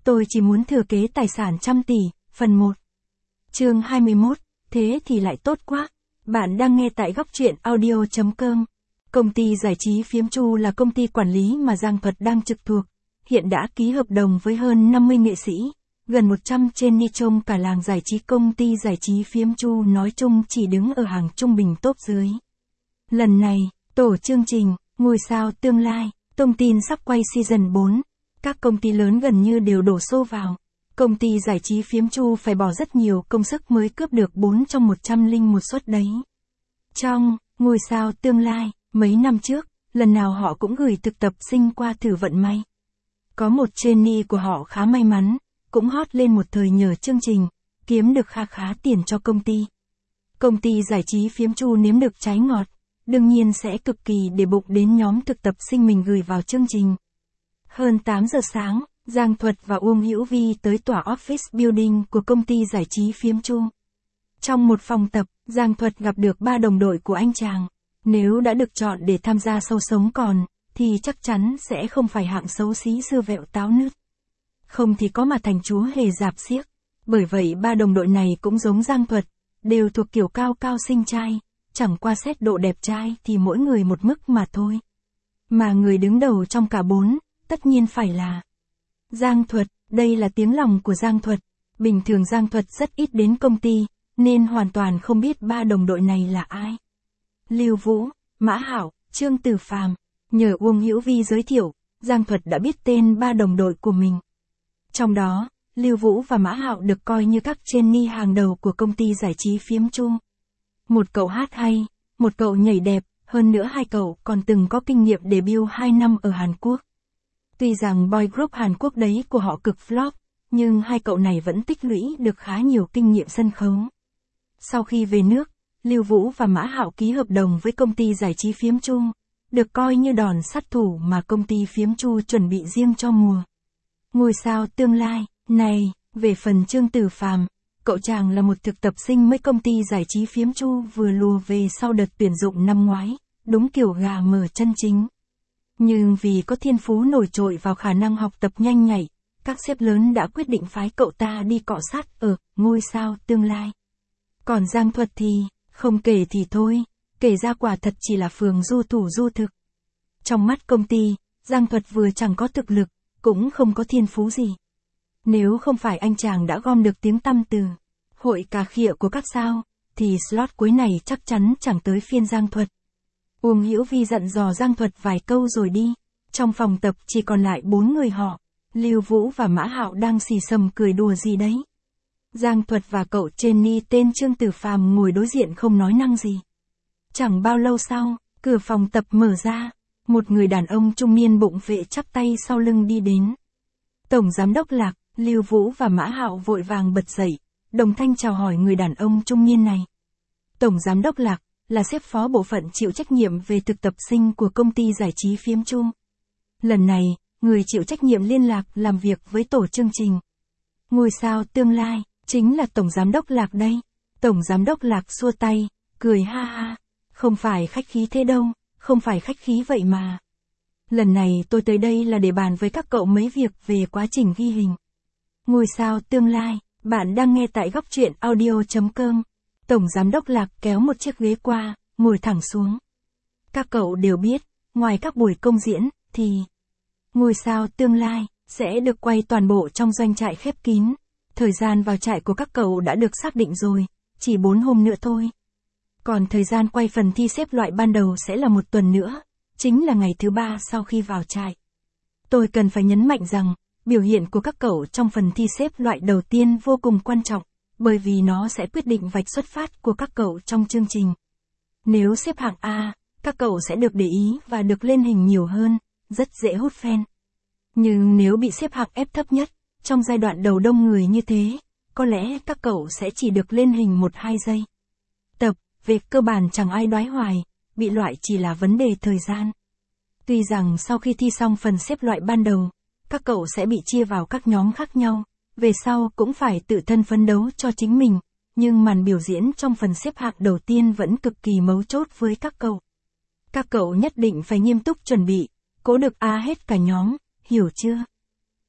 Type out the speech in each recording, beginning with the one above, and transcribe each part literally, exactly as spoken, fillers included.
Tôi chỉ muốn thừa kế tài sản trăm tỷ, phần một. Chương hai mươi mốt, thế thì lại tốt quá. Bạn đang nghe tại góc truyện audio chấm com. Công ty giải trí Phiếm Chu là công ty quản lý mà Giang Thuật đang trực thuộc. Hiện đã ký hợp đồng với hơn năm mươi nghệ sĩ, gần một trăm trên ni trong cả làng giải trí. Công ty giải trí Phiếm Chu nói chung chỉ đứng ở hàng trung bình top dưới. Lần này, tổ chương trình, ngôi sao tương lai, thông tin sắp quay season bốn. Các công ty lớn gần như đều đổ xô vào. Công ty giải trí Phiếm Chu phải bỏ rất nhiều công sức mới cướp được bốn trong một trăm linh một suất đấy. Trong ngôi sao tương lai, mấy năm trước, lần nào họ cũng gửi thực tập sinh qua thử vận may. Có một trainee của họ khá may mắn, cũng hot lên một thời nhờ chương trình, kiếm được kha khá tiền cho công ty. Công ty giải trí Phiếm Chu nếm được trái ngọt, đương nhiên sẽ cực kỳ để bụng đến nhóm thực tập sinh mình gửi vào chương trình. Hơn tám giờ sáng, Giang Thuật và Uông Hữu Vi tới tòa office building của công ty giải trí Phiếm Chu. Trong một phòng tập, Giang Thuật gặp được ba đồng đội của anh chàng. Nếu đã được chọn để tham gia show sống còn, thì chắc chắn sẽ không phải hạng xấu xí xưa vẹo táo nứt. Không thì có mà thành chúa hề dạp xiếc. Bởi vậy ba đồng đội này cũng giống Giang Thuật, đều thuộc kiểu cao cao xinh trai, chẳng qua xét độ đẹp trai thì mỗi người một mức mà thôi. Mà người đứng đầu trong cả bốn, tất nhiên phải là Giang Thuật. Đây là tiếng lòng của Giang Thuật. Bình thường Giang Thuật rất ít đến công ty, nên hoàn toàn không biết ba đồng đội này là ai. Lưu Vũ, Mã Hảo, Trương Tử Phàm. Nhờ Uông Hữu Vi giới thiệu, Giang Thuật đã biết tên ba đồng đội của mình. Trong đó, Lưu Vũ và Mã Hảo được coi như các trainee hàng đầu của công ty giải trí Phiếm Chu. Một cậu hát hay, một cậu nhảy đẹp, hơn nữa hai cậu còn từng có kinh nghiệm debut hai năm ở Hàn Quốc. Tuy rằng boy group Hàn Quốc đấy của họ cực flop, nhưng hai cậu này vẫn tích lũy được khá nhiều kinh nghiệm sân khấu. Sau khi về nước, Lưu Vũ và Mã Hảo ký hợp đồng với công ty giải trí Phiếm Chu, được coi như đòn sát thủ mà công ty Phiếm Chu chuẩn bị riêng cho mùa ngôi sao tương lai này. Về phần Trương Tử Phàm, cậu chàng là một thực tập sinh mới công ty giải trí Phiếm Chu vừa lùa về sau đợt tuyển dụng năm ngoái, đúng kiểu gà mở chân chính. Nhưng vì có thiên phú nổi trội vào khả năng học tập nhanh nhạy, các sếp lớn đã quyết định phái cậu ta đi cọ sát ở ngôi sao tương lai. Còn Giang Thuật thì, không kể thì thôi, kể ra quả thật chỉ là phường du thủ du thực. Trong mắt công ty, Giang Thuật vừa chẳng có thực lực, cũng không có thiên phú gì. Nếu không phải anh chàng đã gom được tiếng tăm từ hội cà khịa của các sao, thì slot cuối này chắc chắn chẳng tới phiên Giang Thuật. Uông Hữu Vi dặn dò Giang Thuật vài câu rồi đi. Trong phòng tập chỉ còn lại bốn người họ. Lưu Vũ và Mã Hạo đang xì xầm cười đùa gì đấy. Giang Thuật và cậu trainee tên Trương Tử Phàm ngồi đối diện không nói năng gì. Chẳng bao lâu sau, cửa phòng tập mở ra. Một người đàn ông trung niên bụng vệ chắp tay sau lưng đi đến. Tổng giám đốc Lạc. Lưu Vũ và Mã Hạo vội vàng bật dậy, đồng thanh chào hỏi người đàn ông trung niên này. Tổng giám đốc Lạc là sếp phó bộ phận chịu trách nhiệm về thực tập sinh của công ty giải trí Phiếm Chu. Lần này, người chịu trách nhiệm liên lạc làm việc với tổ chương trình ngôi sao tương lai, chính là Tổng giám đốc Lạc đây. Tổng giám đốc Lạc xua tay, cười ha ha. Không phải khách khí thế đâu, không phải khách khí vậy mà. Lần này tôi tới đây là để bàn với các cậu mấy việc về quá trình ghi hình ngôi sao tương lai. Bạn đang nghe tại góc truyện audio chấm com. Tổng giám đốc Lạc kéo một chiếc ghế qua, ngồi thẳng xuống. Các cậu đều biết, ngoài các buổi công diễn, thì ngôi sao tương lai sẽ được quay toàn bộ trong doanh trại khép kín. Thời gian vào trại của các cậu đã được xác định rồi, chỉ bốn hôm nữa thôi. Còn thời gian quay phần thi xếp loại ban đầu sẽ là một tuần nữa, chính là ngày thứ ba sau khi vào trại. Tôi cần phải nhấn mạnh rằng, biểu hiện của các cậu trong phần thi xếp loại đầu tiên vô cùng quan trọng, bởi vì nó sẽ quyết định vạch xuất phát của các cậu trong chương trình. Nếu xếp hạng A, các cậu sẽ được để ý và được lên hình nhiều hơn, rất dễ hút fan. Nhưng nếu bị xếp hạng F thấp nhất, trong giai đoạn đầu đông người như thế, có lẽ các cậu sẽ chỉ được lên hình một hai giây. Tập, về cơ bản chẳng ai đoái hoài, bị loại chỉ là vấn đề thời gian. Tuy rằng sau khi thi xong phần xếp loại ban đầu, các cậu sẽ bị chia vào các nhóm khác nhau, về sau cũng phải tự thân phấn đấu cho chính mình, nhưng màn biểu diễn trong phần xếp hạng đầu tiên vẫn cực kỳ mấu chốt với các cậu. Các cậu nhất định phải nghiêm túc chuẩn bị, cố được A hết cả nhóm, hiểu chưa?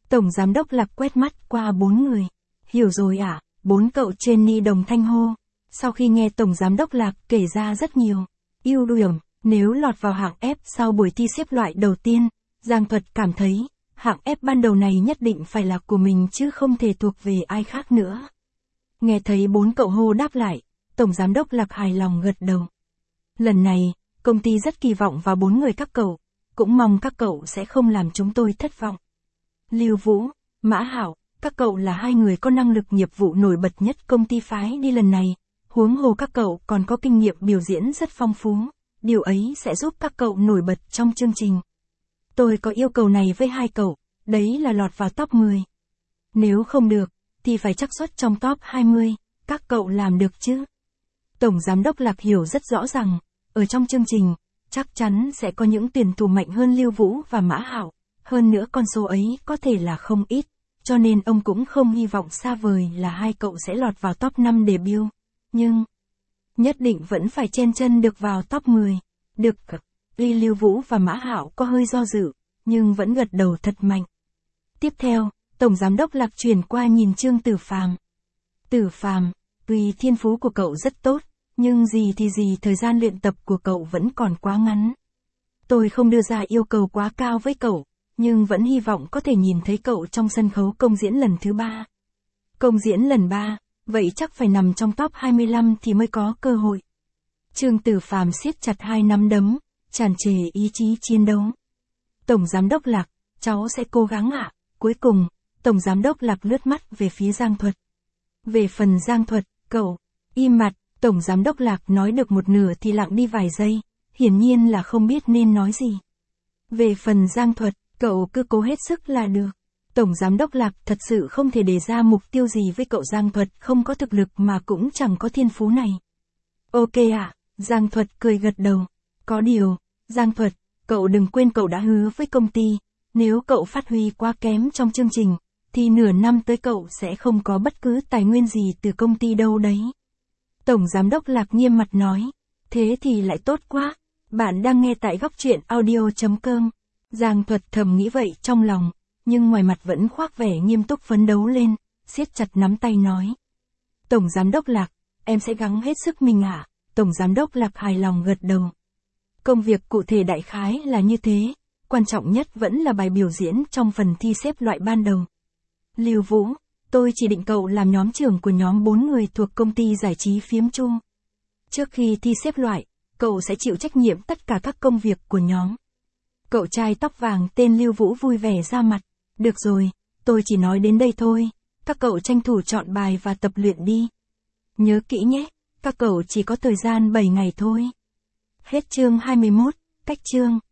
Tổng giám đốc Lạc quét mắt qua bốn người. Hiểu rồi ạ, à? Bốn cậu Jenny đồng thanh hô. Sau khi nghe Tổng giám đốc Lạc kể ra rất nhiều ưu điểm, nếu lọt vào hạng F sau buổi thi xếp loại đầu tiên, Giang Thuật cảm thấy, hạng F ban đầu này nhất định phải là của mình chứ không thể thuộc về ai khác nữa. Nghe thấy bốn cậu hô đáp lại, Tổng giám đốc Lạc hài lòng gật đầu. Lần này, công ty rất kỳ vọng vào bốn người các cậu, cũng mong các cậu sẽ không làm chúng tôi thất vọng. Lưu Vũ, Mã Hảo, các cậu là hai người có năng lực nghiệp vụ nổi bật nhất công ty phái đi lần này, huống hồ các cậu còn có kinh nghiệm biểu diễn rất phong phú, điều ấy sẽ giúp các cậu nổi bật trong chương trình. Tôi có yêu cầu này với hai cậu, đấy là lọt vào top mười. Nếu không được, thì phải xác suất trong top hai mươi, các cậu làm được chứ? Tổng giám đốc Lạc hiểu rất rõ rằng, ở trong chương trình, chắc chắn sẽ có những tuyển thủ mạnh hơn Lưu Vũ và Mã Hảo, hơn nữa con số ấy có thể là không ít, cho nên ông cũng không hy vọng xa vời là hai cậu sẽ lọt vào top năm debut, nhưng nhất định vẫn phải chen chân được vào top mười. Được, tuy Lưu Vũ và Mã Hảo có hơi do dự, nhưng vẫn gật đầu thật mạnh. Tiếp theo, Tổng giám đốc Lạc chuyển qua nhìn Trương Tử Phàm. Tử Phàm, tuy thiên phú của cậu rất tốt, nhưng gì thì gì thời gian luyện tập của cậu vẫn còn quá ngắn. Tôi không đưa ra yêu cầu quá cao với cậu, nhưng vẫn hy vọng có thể nhìn thấy cậu trong sân khấu công diễn lần thứ ba. Công diễn lần ba, vậy chắc phải nằm trong top hai mươi lăm thì mới có cơ hội. Trương Tử Phàm siết chặt hai nắm đấm, tràn trề ý chí chiến đấu. Tổng giám đốc Lạc, cháu sẽ cố gắng ạ. À. Cuối cùng, Tổng giám đốc Lạc lướt mắt về phía Giang Thuật. Về phần Giang Thuật, cậu im mặt. Tổng giám đốc Lạc nói được một nửa thì lặng đi vài giây, hiển nhiên là không biết nên nói gì. Về phần Giang Thuật, cậu cứ cố hết sức là được. Tổng giám đốc Lạc thật sự không thể đề ra mục tiêu gì với cậu Giang Thuật không có thực lực mà cũng chẳng có thiên phú này. Ok ạ, à, Giang Thuật cười gật đầu. Có điều, Giang Thuật, cậu đừng quên cậu đã hứa với công ty, nếu cậu phát huy quá kém trong chương trình, thì nửa năm tới cậu sẽ không có bất cứ tài nguyên gì từ công ty đâu đấy. Tổng giám đốc Lạc nghiêm mặt nói, thế thì lại tốt quá, bạn đang nghe tại góc truyện audio chấm com. Giang Thuật thầm nghĩ vậy trong lòng, nhưng ngoài mặt vẫn khoác vẻ nghiêm túc phấn đấu lên, siết chặt nắm tay nói. Tổng giám đốc Lạc, em sẽ gắng hết sức mình ạ. À? Tổng giám đốc Lạc hài lòng gật đầu. Công việc cụ thể đại khái là như thế, quan trọng nhất vẫn là bài biểu diễn trong phần thi xếp loại ban đầu. Lưu Vũ, tôi chỉ định cậu làm nhóm trưởng của nhóm bốn người thuộc công ty giải trí Phiếm Chu. Trước khi thi xếp loại, cậu sẽ chịu trách nhiệm tất cả các công việc của nhóm. Cậu trai tóc vàng tên Lưu Vũ vui vẻ ra mặt. Được rồi, tôi chỉ nói đến đây thôi, các cậu tranh thủ chọn bài và tập luyện đi. Nhớ kỹ nhé, các cậu chỉ có thời gian bảy ngày thôi. Hết chương hai mươi mốt, cách chương.